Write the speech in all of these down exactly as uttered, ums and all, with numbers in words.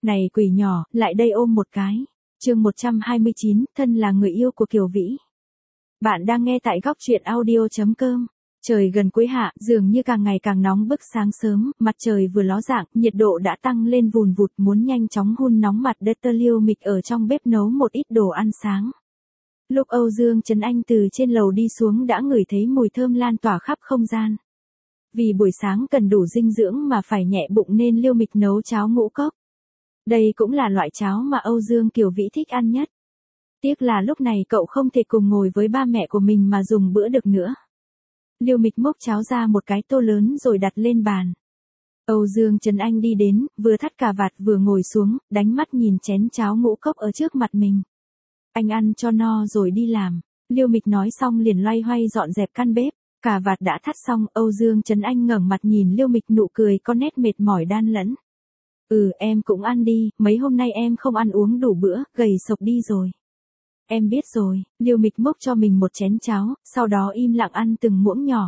Này quỷ nhỏ, lại đây ôm một cái. Chương một trăm hai mươi chín, thân là người yêu của Kiều Vĩ. Bạn đang nghe tại góc truyện audio chấm com. Trời gần cuối hạ, dường như càng ngày càng nóng bức. Sáng sớm, mặt trời vừa ló dạng, nhiệt độ đã tăng lên vùn vụt, muốn nhanh chóng hun nóng mặt Dr. Liêu Mịch ở trong bếp nấu một ít đồ ăn sáng. Lúc Âu Dương Trấn Anh từ trên lầu đi xuống đã ngửi thấy mùi thơm lan tỏa khắp không gian. Vì buổi sáng cần đủ dinh dưỡng mà phải nhẹ bụng nên Liêu Mịch nấu cháo ngũ cốc. Đây cũng là loại cháo mà Âu Dương Kiều Vĩ thích ăn nhất. Tiếc là lúc này cậu không thể cùng ngồi với ba mẹ của mình mà dùng bữa được nữa. Liêu Mịch múc cháo ra một cái tô lớn rồi đặt lên bàn. Âu Dương Trấn Anh đi đến, vừa thắt cà vạt vừa ngồi xuống, đánh mắt nhìn chén cháo ngũ cốc ở trước mặt mình. Anh ăn cho no rồi đi làm. Liêu Mịch nói xong liền loay hoay dọn dẹp căn bếp. Cà vạt đã thắt xong, Âu Dương Trấn Anh ngẩng mặt nhìn Liêu Mịch, nụ cười có nét mệt mỏi đan lẫn. Ừ, em cũng ăn đi, mấy hôm nay em không ăn uống đủ bữa, gầy sộc đi rồi. Em biết rồi. Liêu Mịch múc cho mình một chén cháo, sau đó im lặng ăn từng muỗng nhỏ.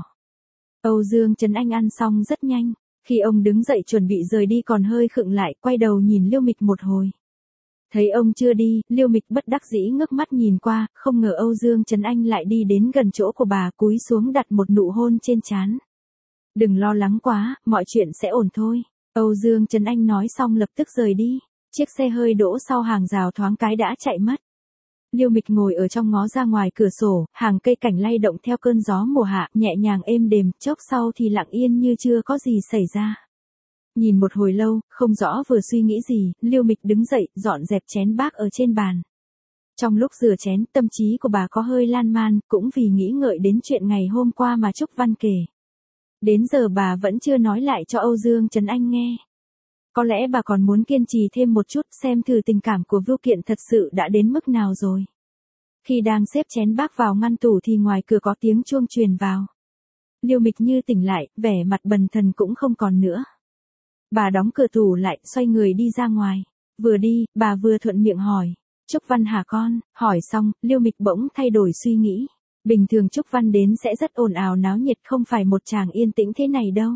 Âu Dương Trấn Anh ăn xong rất nhanh. Khi ông đứng dậy chuẩn bị rời đi còn hơi khựng lại, quay đầu nhìn Liêu Mịch một hồi. Thấy ông chưa đi, Liêu Mịch bất đắc dĩ ngước mắt nhìn qua, không ngờ Âu Dương Trấn Anh lại đi đến gần chỗ của bà, cúi xuống đặt một nụ hôn trên trán. Đừng lo lắng quá, mọi chuyện sẽ ổn thôi. Âu Dương Trấn Anh nói xong lập tức rời đi. Chiếc xe hơi đỗ sau hàng rào thoáng cái đã chạy mất. Liêu Mịch ngồi ở trong ngó ra ngoài cửa sổ, hàng cây cảnh lay động theo cơn gió mùa hạ, nhẹ nhàng êm đềm, chốc sau thì lặng yên như chưa có gì xảy ra. Nhìn một hồi lâu, không rõ vừa suy nghĩ gì, Liêu Mịch đứng dậy, dọn dẹp chén bát ở trên bàn. Trong lúc rửa chén, tâm trí của bà có hơi lan man, cũng vì nghĩ ngợi đến chuyện ngày hôm qua mà Trúc Văn kể. Đến giờ bà vẫn chưa nói lại cho Âu Dương Trấn Anh nghe. Có lẽ bà còn muốn kiên trì thêm một chút, xem thử tình cảm của Vưu Kiện thật sự đã đến mức nào rồi. Khi đang xếp chén bát vào ngăn tủ thì ngoài cửa có tiếng chuông truyền vào. Liêu Mịch như tỉnh lại, vẻ mặt bần thần cũng không còn nữa. Bà đóng cửa tủ lại, xoay người đi ra ngoài. Vừa đi, bà vừa thuận miệng hỏi. Trúc Văn hả con? Hỏi xong, Liêu Mịch bỗng thay đổi suy nghĩ. Bình thường Trúc Văn đến sẽ rất ồn ào náo nhiệt, không phải một chàng yên tĩnh thế này đâu.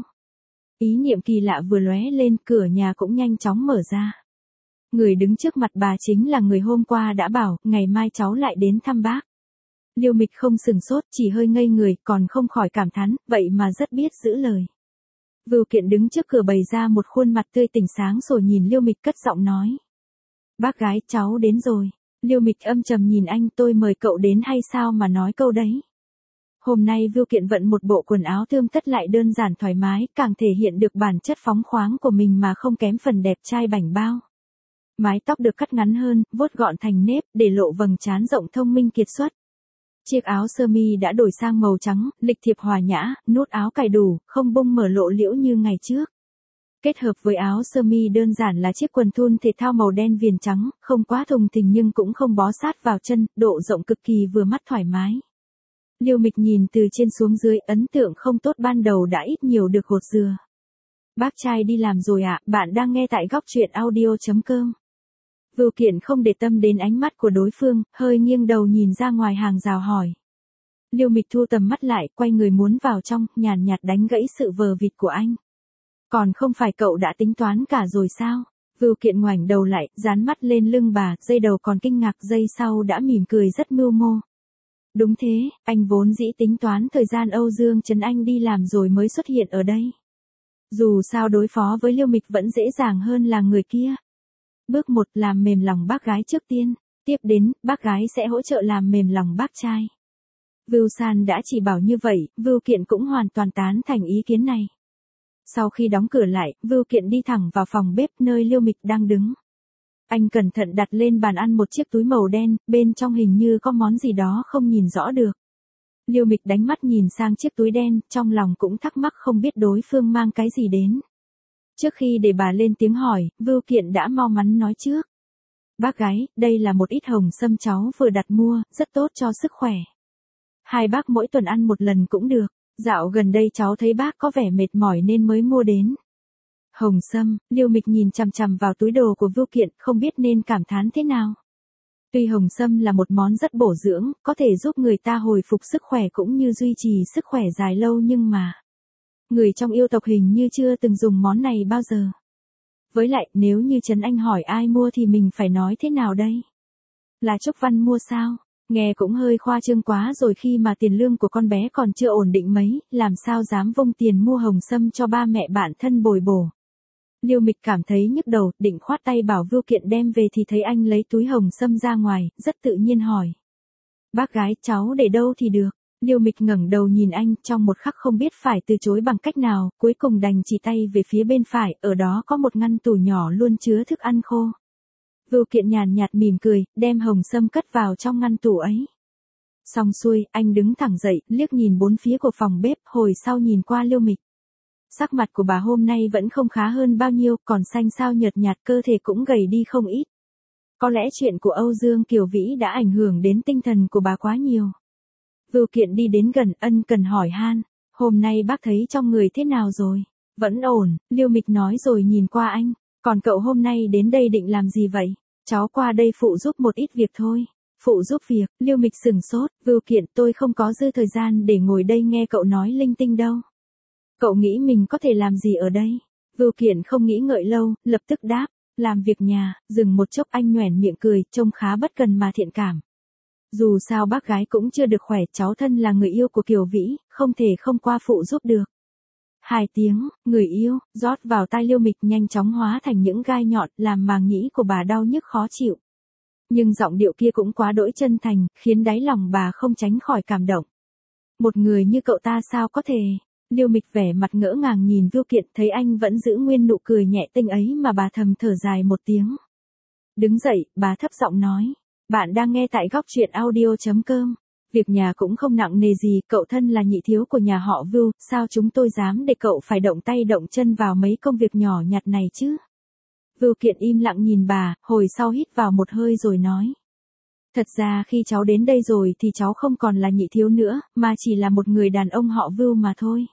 Ý niệm kỳ lạ vừa lóe lên, cửa nhà cũng nhanh chóng mở ra. Người đứng trước mặt bà chính là người hôm qua đã bảo, ngày mai cháu lại đến thăm bác. Liêu Mịch không sừng sốt, chỉ hơi ngây người, còn không khỏi cảm thán, vậy mà rất biết giữ lời. Vưu Kiện đứng trước cửa bày ra một khuôn mặt tươi tỉnh sáng rồi nhìn Liêu Mịch cất giọng nói. Bác gái, cháu đến rồi. Liêu Mịch âm trầm nhìn anh, tôi mời cậu đến hay sao mà nói câu đấy. Hôm nay Vưu Kiện vận một bộ quần áo tươm tất lại đơn giản thoải mái, càng thể hiện được bản chất phóng khoáng của mình mà không kém phần đẹp trai bảnh bao. Mái tóc được cắt ngắn hơn, vuốt gọn thành nếp, để lộ vầng trán rộng thông minh kiệt xuất. Chiếc áo sơ mi đã đổi sang màu trắng, lịch thiệp hòa nhã, nút áo cài đủ, không bung mở lộ liễu như ngày trước. Kết hợp với áo sơ mi đơn giản là chiếc quần thun thể thao màu đen viền trắng, không quá thùng thình nhưng cũng không bó sát vào chân, độ rộng cực kỳ vừa mắt thoải mái. Liêu Mịch nhìn từ trên xuống dưới, ấn tượng không tốt ban đầu đã ít nhiều được gột rửa. Bác trai đi làm rồi ạ, à? Bạn đang nghe tại góc truyện audio chấm com. Vưu Kiện không để tâm đến ánh mắt của đối phương, hơi nghiêng đầu nhìn ra ngoài hàng rào hỏi. Liêu Mịch thu tầm mắt lại, quay người muốn vào trong, nhàn nhạt đánh gãy sự vờ vịt của anh. Còn không phải cậu đã tính toán cả rồi sao? Vưu Kiện ngoảnh đầu lại, dán mắt lên lưng bà, giây đầu còn kinh ngạc, giây sau đã mỉm cười rất mưu mô. Đúng thế, anh vốn dĩ tính toán thời gian Âu Dương Trấn Anh đi làm rồi mới xuất hiện ở đây. Dù sao đối phó với Liêu Mịch vẫn dễ dàng hơn là người kia. Bước một, làm mềm lòng bác gái trước tiên. Tiếp đến, bác gái sẽ hỗ trợ làm mềm lòng bác trai. Vưu San đã chỉ bảo như vậy, Vưu Kiện cũng hoàn toàn tán thành ý kiến này. Sau khi đóng cửa lại, Vưu Kiện đi thẳng vào phòng bếp nơi Liêu Mịch đang đứng. Anh cẩn thận đặt lên bàn ăn một chiếc túi màu đen, bên trong hình như có món gì đó không nhìn rõ được. Liêu Mịch đánh mắt nhìn sang chiếc túi đen, trong lòng cũng thắc mắc không biết đối phương mang cái gì đến. Trước khi để bà lên tiếng hỏi, Vưu Kiện đã mau mắn nói trước. Bác gái, đây là một ít hồng sâm cháu vừa đặt mua, rất tốt cho sức khỏe. Hai bác mỗi tuần ăn một lần cũng được, dạo gần đây cháu thấy bác có vẻ mệt mỏi nên mới mua đến. Hồng sâm, Liêu Mịch nhìn chằm chằm vào túi đồ của Vưu Kiện, không biết nên cảm thán thế nào. Tuy hồng sâm là một món rất bổ dưỡng, có thể giúp người ta hồi phục sức khỏe cũng như duy trì sức khỏe dài lâu nhưng mà người trong yêu tộc hình như chưa từng dùng món này bao giờ. Với lại, nếu như Trấn Anh hỏi ai mua thì mình phải nói thế nào đây? Là Trúc Văn mua sao? Nghe cũng hơi khoa trương quá rồi, khi mà tiền lương của con bé còn chưa ổn định mấy, làm sao dám vung tiền mua hồng sâm cho ba mẹ bạn thân bồi bổ. Liêu Mịch cảm thấy nhức đầu, định khoát tay bảo Vưu Kiện đem về thì thấy anh lấy túi hồng sâm ra ngoài, rất tự nhiên hỏi. Bác gái, cháu để đâu thì được? Liêu Mịch ngẩng đầu nhìn anh, trong một khắc không biết phải từ chối bằng cách nào, cuối cùng đành chỉ tay về phía bên phải, ở đó có một ngăn tủ nhỏ luôn chứa thức ăn khô. Vưu Kiện nhàn nhạt mỉm cười, đem hồng sâm cất vào trong ngăn tủ ấy. Xong xuôi, anh đứng thẳng dậy, liếc nhìn bốn phía của phòng bếp, hồi sau nhìn qua Liêu Mịch. Sắc mặt của bà hôm nay vẫn không khá hơn bao nhiêu, còn xanh xao nhợt nhạt, cơ thể cũng gầy đi không ít. Có lẽ chuyện của Âu Dương Kiều Vĩ đã ảnh hưởng đến tinh thần của bà quá nhiều. Vưu Kiện đi đến gần, ân cần hỏi han, hôm nay bác thấy trong người thế nào rồi? Vẫn ổn, Liêu Mịch nói rồi nhìn qua anh, còn cậu hôm nay đến đây định làm gì vậy? Cháu qua đây phụ giúp một ít việc thôi. Phụ giúp việc, Liêu Mịch sừng sốt, Vưu Kiện, tôi không có dư thời gian để ngồi đây nghe cậu nói linh tinh đâu. Cậu nghĩ mình có thể làm gì ở đây? Vưu Kiện không nghĩ ngợi lâu, lập tức đáp, làm việc nhà. Dừng một chốc anh nhoẻn miệng cười, trông khá bất cần mà thiện cảm. Dù sao bác gái cũng chưa được khỏe, cháu thân là người yêu của Kiều Vĩ, không thể không qua phụ giúp được. Hai tiếng, người yêu, rót vào tai Liêu Mịch nhanh chóng hóa thành những gai nhọn, làm màng nhĩ của bà đau nhức khó chịu. Nhưng giọng điệu kia cũng quá đỗi chân thành, khiến đáy lòng bà không tránh khỏi cảm động. Một người như cậu ta sao có thể? Liêu Mịch vẻ mặt ngỡ ngàng nhìn Vưu Kiện, thấy anh vẫn giữ nguyên nụ cười nhẹ tinh ấy mà bà thầm thở dài một tiếng. Đứng dậy, bà thấp giọng nói, bạn đang nghe tại góc truyện audio chấm com. Việc nhà cũng không nặng nề gì, cậu thân là nhị thiếu của nhà họ Vưu, sao chúng tôi dám để cậu phải động tay động chân vào mấy công việc nhỏ nhặt này chứ? Vưu Kiện im lặng nhìn bà, hồi sau hít vào một hơi rồi nói. Thật ra khi cháu đến đây rồi thì cháu không còn là nhị thiếu nữa, mà chỉ là một người đàn ông họ Vưu mà thôi.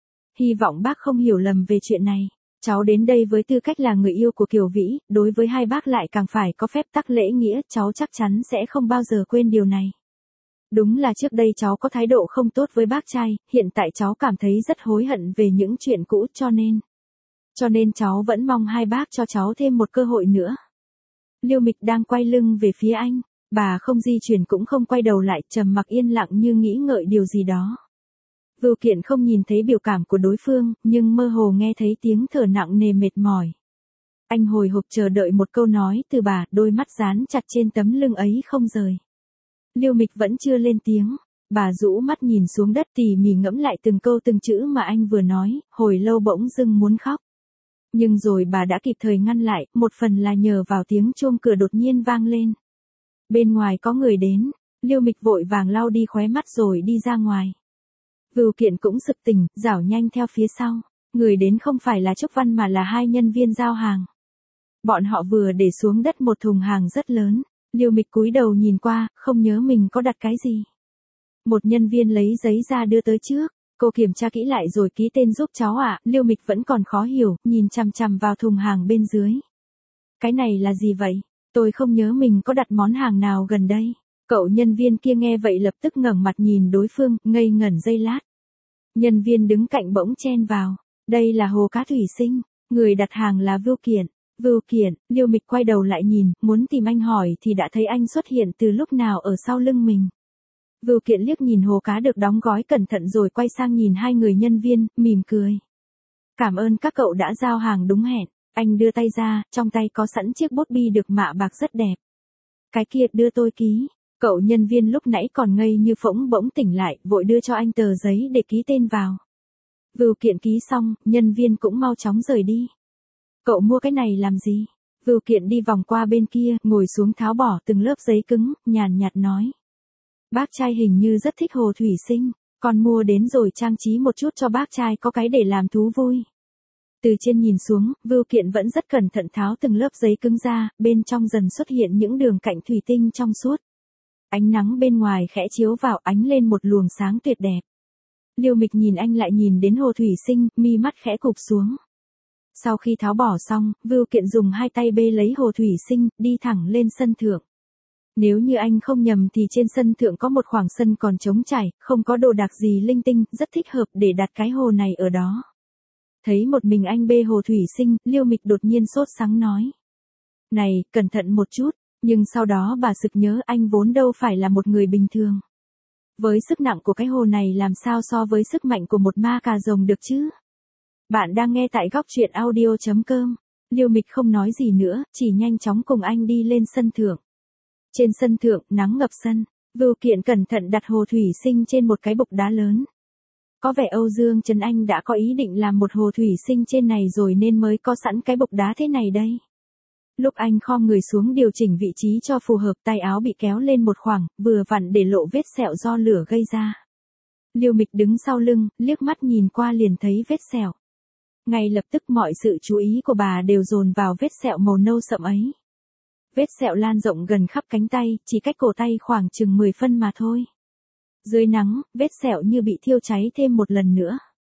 Hy vọng bác không hiểu lầm về chuyện này. Cháu đến đây với tư cách là người yêu của Kiều Vĩ, đối với hai bác lại càng phải có phép tắc lễ nghĩa, cháu chắc chắn sẽ không bao giờ quên điều này. Đúng là trước đây cháu có thái độ không tốt với bác trai, hiện tại cháu cảm thấy rất hối hận về những chuyện cũ cho nên. Cho nên cháu vẫn mong hai bác cho cháu thêm một cơ hội nữa. Liêu Mịch đang quay lưng về phía anh, bà không di chuyển cũng không quay đầu lại, trầm mặc yên lặng như nghĩ ngợi điều gì đó. Vưu Kiện không nhìn thấy biểu cảm của đối phương, nhưng mơ hồ nghe thấy tiếng thở nặng nề mệt mỏi. Anh hồi hộp chờ đợi một câu nói từ bà, đôi mắt dán chặt trên tấm lưng ấy không rời. Liêu Mịch vẫn chưa lên tiếng, bà rũ mắt nhìn xuống đất tỉ mỉ ngẫm lại từng câu từng chữ mà anh vừa nói, hồi lâu bỗng dưng muốn khóc. Nhưng rồi bà đã kịp thời ngăn lại, một phần là nhờ vào tiếng chuông cửa đột nhiên vang lên. Bên ngoài có người đến, Liêu Mịch vội vàng lau đi khóe mắt rồi đi ra ngoài. Vưu Kiện cũng sực tỉnh, rảo nhanh theo phía sau. Người đến không phải là Trúc Văn mà là hai nhân viên giao hàng. Bọn họ vừa để xuống đất một thùng hàng rất lớn. Liêu Mịch cúi đầu nhìn qua, không nhớ mình có đặt cái gì. Một nhân viên lấy giấy ra đưa tới trước. Cô kiểm tra kỹ lại rồi ký tên giúp cháu ạ. À. Liêu Mịch vẫn còn khó hiểu, nhìn chằm chằm vào thùng hàng bên dưới. Cái này là gì vậy? Tôi không nhớ mình có đặt món hàng nào gần đây. Cậu nhân viên kia nghe vậy lập tức ngẩng mặt nhìn đối phương, ngây ngẩn giây lát. Nhân viên đứng cạnh bỗng chen vào. Đây là hồ cá thủy sinh. Người đặt hàng là Vưu Kiện. Vưu Kiện, Liêu Mịch quay đầu lại nhìn, muốn tìm anh hỏi thì đã thấy anh xuất hiện từ lúc nào ở sau lưng mình. Vưu Kiện liếc nhìn hồ cá được đóng gói cẩn thận rồi quay sang nhìn hai người nhân viên, mỉm cười. Cảm ơn các cậu đã giao hàng đúng hẹn. Anh đưa tay ra, trong tay có sẵn chiếc bút bi được mạ bạc rất đẹp. Cái kia đưa tôi ký. Cậu nhân viên lúc nãy còn ngây như phỗng bỗng tỉnh lại, vội đưa cho anh tờ giấy để ký tên vào. Vưu Kiện ký xong, nhân viên cũng mau chóng rời đi. Cậu mua cái này làm gì? Vưu Kiện đi vòng qua bên kia, ngồi xuống tháo bỏ từng lớp giấy cứng, nhàn nhạt nói. Bác trai hình như rất thích hồ thủy sinh, con mua đến rồi trang trí một chút cho bác trai có cái để làm thú vui. Từ trên nhìn xuống, Vưu Kiện vẫn rất cẩn thận tháo từng lớp giấy cứng ra, bên trong dần xuất hiện những đường cạnh thủy tinh trong suốt. Ánh nắng bên ngoài khẽ chiếu vào, ánh lên một luồng sáng tuyệt đẹp. Liêu Mịch nhìn anh lại nhìn đến hồ thủy sinh, mi mắt khẽ cụp xuống. Sau khi tháo bỏ xong, Vưu Kiện dùng hai tay bê lấy hồ thủy sinh, đi thẳng lên sân thượng. Nếu như anh không nhầm thì trên sân thượng có một khoảng sân còn trống trải, không có đồ đạc gì linh tinh, rất thích hợp để đặt cái hồ này ở đó. Thấy một mình anh bê hồ thủy sinh, Liêu Mịch đột nhiên sốt sắng nói. Này, cẩn thận một chút, nhưng sau đó bà sực nhớ anh vốn đâu phải là một người bình thường. Với sức nặng của cái hồ này làm sao so với sức mạnh của một ma cà rồng được chứ? Bạn đang nghe tại góc truyện audio chấm com. Liêu Mịch không nói gì nữa, chỉ nhanh chóng cùng anh đi lên sân thượng. Trên sân thượng, nắng ngập sân, Vưu Kiện cẩn thận đặt hồ thủy sinh trên một cái bục đá lớn. Có vẻ Âu Dương Trấn Anh đã có ý định làm một hồ thủy sinh trên này rồi nên mới có sẵn cái bục đá thế này đây. Lúc anh khom người xuống điều chỉnh vị trí cho phù hợp, tay áo bị kéo lên một khoảng, vừa vặn để lộ vết sẹo do lửa gây ra. Liêu Mịch đứng sau lưng, liếc mắt nhìn qua liền thấy vết sẹo. Ngay lập tức mọi sự chú ý của bà đều dồn vào vết sẹo màu nâu sậm ấy. Vết sẹo lan rộng gần khắp cánh tay, chỉ cách cổ tay khoảng chừng mười phân mà thôi. Dưới nắng, vết sẹo như bị thiêu cháy thêm một lần nữa.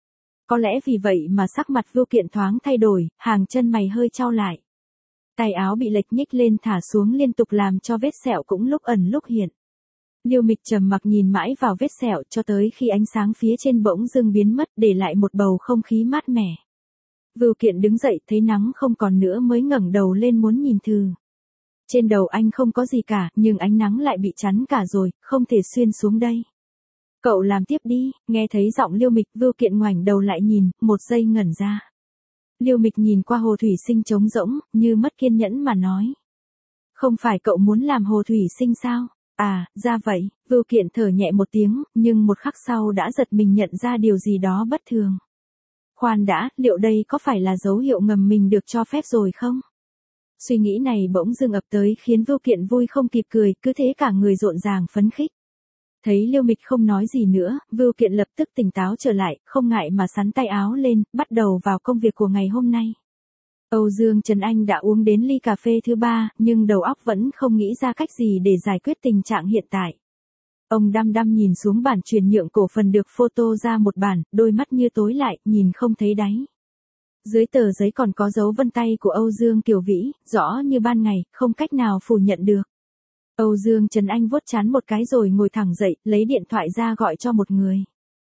Có lẽ vì vậy mà sắc mặt Vưu Kiện thoáng thay đổi, hàng chân mày hơi chau lại. Tay áo bị lệch nhích lên thả xuống liên tục làm cho vết sẹo cũng lúc ẩn lúc hiện. Liêu Mịch trầm mặc nhìn mãi vào vết sẹo cho tới khi ánh sáng phía trên bỗng dưng biến mất để lại một bầu không khí mát mẻ. Vưu Kiện đứng dậy thấy nắng không còn nữa mới ngẩng đầu lên muốn nhìn thử. Trên đầu anh không có gì cả, nhưng ánh nắng lại bị chắn cả rồi, không thể xuyên xuống đây. Cậu làm tiếp đi, nghe thấy giọng Liêu Mịch, Vưu Kiện ngoảnh đầu lại nhìn, một giây ngẩn ra. Liêu Mịch nhìn qua hồ thủy sinh trống rỗng, như mất kiên nhẫn mà nói. Không phải cậu muốn làm hồ thủy sinh sao? À, ra vậy, Vưu Kiện thở nhẹ một tiếng, nhưng một khắc sau đã giật mình nhận ra điều gì đó bất thường. Khoan đã, liệu đây có phải là dấu hiệu ngầm mình được cho phép rồi không? Suy nghĩ này bỗng dưng ập tới khiến Vưu Kiện vui không kịp cười, cứ thế cả người rộn ràng phấn khích. Thấy Liêu Mịch không nói gì nữa, Vưu Kiện lập tức tỉnh táo trở lại, không ngại mà xắn tay áo lên, bắt đầu vào công việc của ngày hôm nay. Âu Dương Trấn Anh đã uống đến ly cà phê thứ ba, nhưng đầu óc vẫn không nghĩ ra cách gì để giải quyết tình trạng hiện tại. Ông đăm đăm nhìn xuống bản chuyển nhượng cổ phần được photo ra một bản, đôi mắt như tối lại, nhìn không thấy đáy. Dưới tờ giấy còn có dấu vân tay của Âu Dương Kiều Vĩ, rõ như ban ngày, không cách nào phủ nhận được. Âu Dương Trấn Anh vuốt trán một cái rồi ngồi thẳng dậy, lấy điện thoại ra gọi cho một người.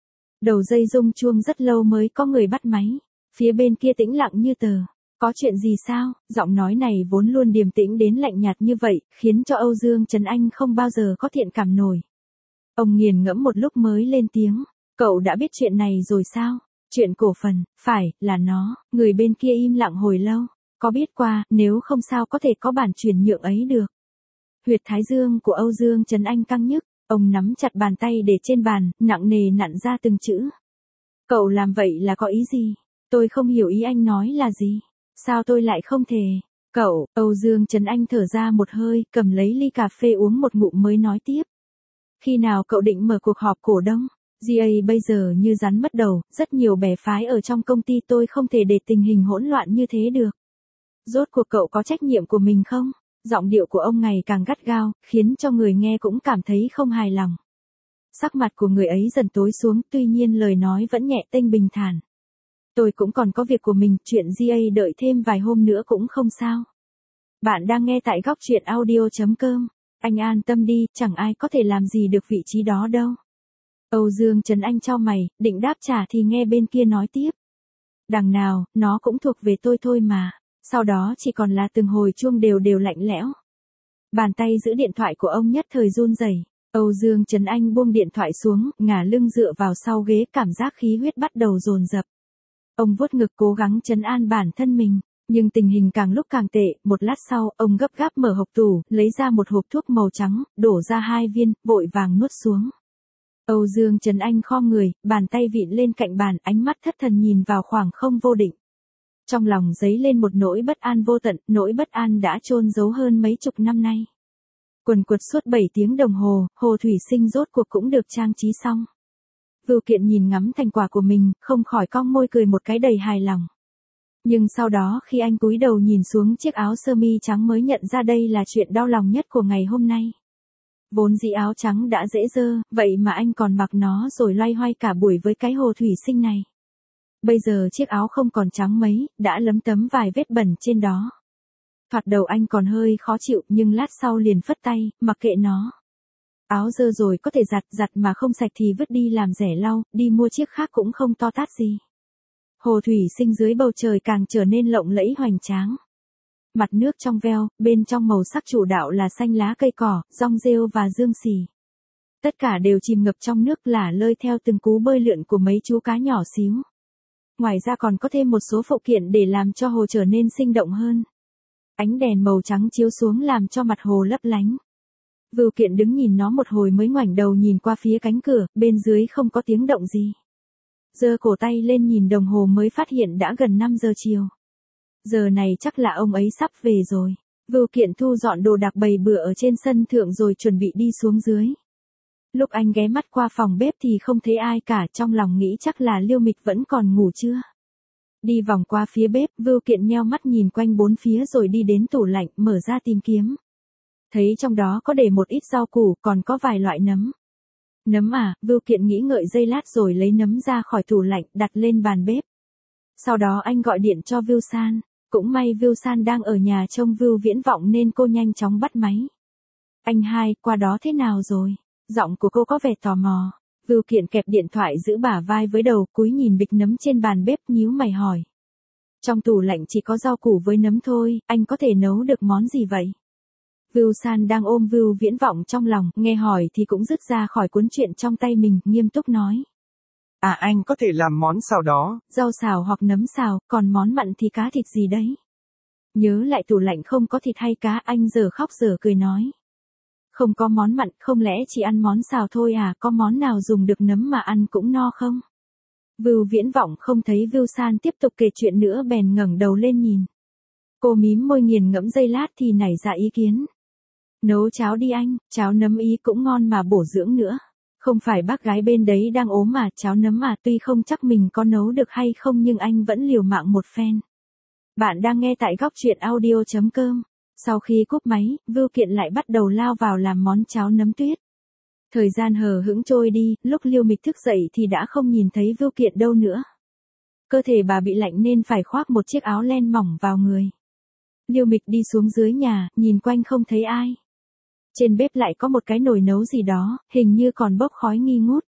Đầu dây rung chuông rất lâu mới có người bắt máy. Phía bên kia tĩnh lặng như tờ. Có chuyện gì sao? Giọng nói này vốn luôn điềm tĩnh đến lạnh nhạt như vậy, khiến cho Âu Dương Trấn Anh không bao giờ có thiện cảm nổi. Ông nghiền ngẫm một lúc mới lên tiếng. Cậu đã biết chuyện này rồi sao? Chuyện cổ phần, phải, là nó. Người bên kia im lặng hồi lâu. Có biết qua, nếu không sao có thể có bản chuyển nhượng ấy được. Huyệt thái dương của Âu Dương Trấn Anh căng nhức, ông nắm chặt bàn tay để trên bàn, nặng nề nặn ra từng chữ. Cậu làm vậy là có ý gì? Tôi không hiểu ý anh nói là gì. Sao tôi lại không thể? Cậu, Âu Dương Trấn Anh thở ra một hơi, cầm lấy ly cà phê uống một ngụm mới nói tiếp. Khi nào cậu định mở cuộc họp cổ đông? giê a bây giờ như rắn mất đầu, rất nhiều bè phái ở trong công ty, tôi không thể để tình hình hỗn loạn như thế được. Rốt cuộc cậu có trách nhiệm của mình không? Giọng điệu của ông ngày càng gắt gao, khiến cho người nghe cũng cảm thấy không hài lòng. Sắc mặt của người ấy dần tối xuống, tuy nhiên lời nói vẫn nhẹ tênh bình thản. Tôi cũng còn có việc của mình, chuyện giê a đợi thêm vài hôm nữa cũng không sao. Bạn đang nghe tại góc truyện audio chấm com. Anh an tâm đi, chẳng ai có thể làm gì được vị trí đó đâu. Âu Dương Trấn Anh chau mày, định đáp trả thì nghe bên kia nói tiếp. Đằng nào, nó cũng thuộc về tôi thôi mà. Sau đó chỉ còn là từng hồi chuông đều đều lạnh lẽo. Bàn tay giữ điện thoại của ông nhất thời run rẩy. Âu Dương Trấn Anh buông điện thoại xuống, ngả lưng dựa vào sau ghế, cảm giác khí huyết bắt đầu dồn dập. Ông vuốt ngực cố gắng trấn an bản thân mình, nhưng tình hình càng lúc càng tệ. Một lát sau, ông gấp gáp mở hộc tủ, lấy ra một hộp thuốc màu trắng, đổ ra hai viên, vội vàng nuốt xuống. Âu Dương Trấn Anh khom người, bàn tay vịn lên cạnh bàn, ánh mắt thất thần nhìn vào khoảng không vô định. Trong lòng dấy lên một nỗi bất an vô tận, nỗi bất an đã chôn giấu hơn mấy chục năm nay. Quần quật suốt bảy tiếng đồng hồ, hồ thủy sinh rốt cuộc cũng được trang trí xong. Vưu Kiện nhìn ngắm thành quả của mình, không khỏi cong môi cười một cái đầy hài lòng. Nhưng sau đó khi anh cúi đầu nhìn xuống chiếc áo sơ mi trắng mới nhận ra đây là chuyện đau lòng nhất của ngày hôm nay. Vốn dĩ áo trắng đã dễ dơ, vậy mà anh còn mặc nó rồi loay hoay cả buổi với cái hồ thủy sinh này. Bây giờ chiếc áo không còn trắng mấy, đã lấm tấm vài vết bẩn trên đó. Thoạt đầu anh còn hơi khó chịu nhưng lát sau liền phất tay, mặc kệ nó. Áo dơ rồi có thể giặt, giặt mà không sạch thì vứt đi làm rẻ lau, đi mua chiếc khác cũng không to tát gì. Hồ thủy sinh dưới bầu trời càng trở nên lộng lẫy hoành tráng. Mặt nước trong veo, bên trong màu sắc chủ đạo là xanh lá cây cỏ, rong rêu và dương xì. Tất cả đều chìm ngập trong nước lả lơi theo từng cú bơi lượn của mấy chú cá nhỏ xíu. Ngoài ra còn có thêm một số phụ kiện để làm cho hồ trở nên sinh động hơn. Ánh đèn màu trắng chiếu xuống làm cho mặt hồ lấp lánh. Vưu Kiện đứng nhìn nó một hồi mới ngoảnh đầu nhìn qua phía cánh cửa, bên dưới không có tiếng động gì. Giơ cổ tay lên nhìn đồng hồ mới phát hiện đã gần năm giờ chiều. Giờ này chắc là ông ấy sắp về rồi. Vưu Kiện thu dọn đồ đạc bày bừa ở trên sân thượng rồi chuẩn bị đi xuống dưới. Lúc anh ghé mắt qua phòng bếp thì không thấy ai cả, trong lòng nghĩ chắc là Liêu Mịch vẫn còn ngủ chưa. Đi vòng qua phía bếp, Vưu Kiện nheo mắt nhìn quanh bốn phía rồi đi đến tủ lạnh, mở ra tìm kiếm. Thấy trong đó có để một ít rau củ, còn có vài loại nấm. Nấm à, Vưu Kiện nghĩ ngợi giây lát rồi lấy nấm ra khỏi tủ lạnh, đặt lên bàn bếp. Sau đó anh gọi điện cho Vưu San. Cũng may Vưu San đang ở nhà trông Vưu Viễn Vọng nên cô nhanh chóng bắt máy. Anh hai, qua đó thế nào rồi? Giọng của cô có vẻ tò mò. Vưu Kiện kẹp điện thoại giữ bả vai với đầu, cúi nhìn bịch nấm trên bàn bếp, nhíu mày hỏi. Trong tủ lạnh chỉ có rau củ với nấm thôi, anh có thể nấu được món gì vậy? Vưu San đang ôm Vưu Viễn Vọng trong lòng, nghe hỏi thì cũng dứt ra khỏi cuốn truyện trong tay mình, nghiêm túc nói. À anh có thể làm món xào đó. Rau xào hoặc nấm xào, còn món mặn thì cá thịt gì đấy? Nhớ lại tủ lạnh không có thịt hay cá, anh giờ khóc giờ cười nói. Không có món mặn, không lẽ chỉ ăn món xào thôi à, có món nào dùng được nấm mà ăn cũng no không? Vưu Viễn Vọng không thấy Vưu San tiếp tục kể chuyện nữa bèn ngẩng đầu lên nhìn. Cô mím môi nghiền ngẫm giây lát thì nảy ra ý kiến. Nấu cháo đi anh, cháo nấm ý cũng ngon mà bổ dưỡng nữa. Không phải bác gái bên đấy đang ốm mà, cháo nấm mà tuy không chắc mình có nấu được hay không nhưng anh vẫn liều mạng một phen. Bạn đang nghe tại góc truyện audio chấm com. Sau khi cúp máy, Vưu Kiện lại bắt đầu lao vào làm món cháo nấm tuyết. Thời gian hờ hững trôi đi, lúc Liêu Mịch thức dậy thì đã không nhìn thấy Vưu Kiện đâu nữa. Cơ thể bà bị lạnh nên phải khoác một chiếc áo len mỏng vào người. Liêu Mịch đi xuống dưới nhà, nhìn quanh không thấy ai. Trên bếp lại có một cái nồi nấu gì đó, hình như còn bốc khói nghi ngút.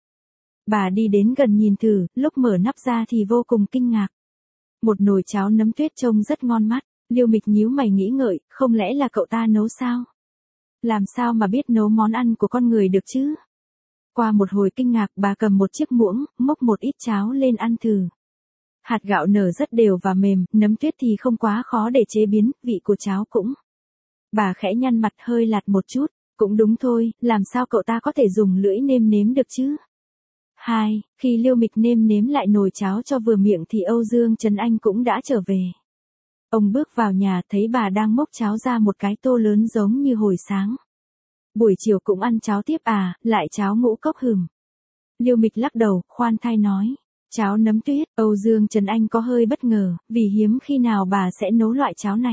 Bà đi đến gần nhìn thử, lúc mở nắp ra thì vô cùng kinh ngạc. Một nồi cháo nấm tuyết trông rất ngon mắt. Liêu Mịch nhíu mày nghĩ ngợi, không lẽ là cậu ta nấu sao? Làm sao mà biết nấu món ăn của con người được chứ? Qua một hồi kinh ngạc, bà cầm một chiếc muỗng, múc một ít cháo lên ăn thử. Hạt gạo nở rất đều và mềm, nấm tuyết thì không quá khó để chế biến, vị của cháo cũng. Bà khẽ nhăn mặt hơi lạt một chút, cũng đúng thôi, làm sao cậu ta có thể dùng lưỡi nêm nếm được chứ? Hai, khi Liêu Mịch nêm nếm lại nồi cháo cho vừa miệng thì Âu Dương Trấn Anh cũng đã trở về. Ông bước vào nhà thấy bà đang múc cháo ra một cái tô lớn giống như hồi sáng. Buổi chiều cũng ăn cháo tiếp à, lại cháo ngũ cốc hừm. Liêu Mịch lắc đầu, khoan thai nói. Cháo nấm tuyết, Âu Dương Trấn Anh có hơi bất ngờ, vì hiếm khi nào bà sẽ nấu loại cháo này.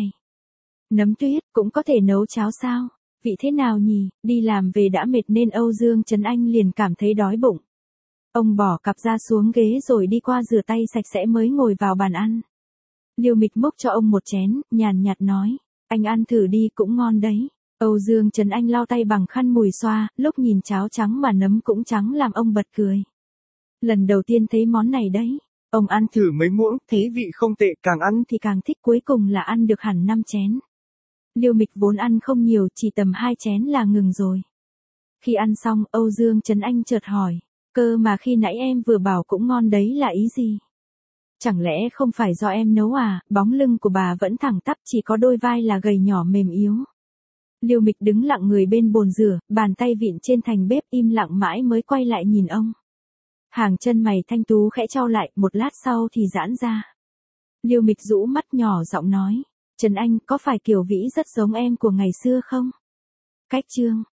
Nấm tuyết, cũng có thể nấu cháo sao? Vị thế nào nhỉ? Đi làm về đã mệt nên Âu Dương Trấn Anh liền cảm thấy đói bụng. Ông bỏ cặp ra xuống ghế rồi đi qua rửa tay sạch sẽ mới ngồi vào bàn ăn. Liêu Mịch múc cho ông một chén, nhàn nhạt nói, anh ăn thử đi cũng ngon đấy. Âu Dương Trấn Anh lau tay bằng khăn mùi xoa, lúc nhìn cháo trắng mà nấm cũng trắng làm ông bật cười. Lần đầu tiên thấy món này đấy. Ông ăn Thử mấy muỗng, thấy vị không tệ, càng ăn thì càng thích, cuối cùng là ăn được hẳn năm chén. Liêu Mịch vốn ăn không nhiều, chỉ tầm hai chén là ngừng rồi. Khi ăn xong, Âu Dương Trấn Anh chợt hỏi, cơ mà khi nãy em vừa bảo cũng ngon đấy là ý gì? Chẳng lẽ không phải do em nấu à? Bóng lưng của bà vẫn thẳng tắp, chỉ có đôi vai là gầy nhỏ mềm yếu. Liêu Mịch đứng lặng người bên bồn rửa, bàn tay vịn trên thành bếp, im lặng mãi mới quay lại nhìn ông. Hàng chân mày thanh tú khẽ chau lại, một lát sau thì giãn ra. Liêu Mịch rũ mắt nhỏ giọng nói, Trấn Anh, có phải Kiều Vĩ rất giống em của ngày xưa không? Cách chương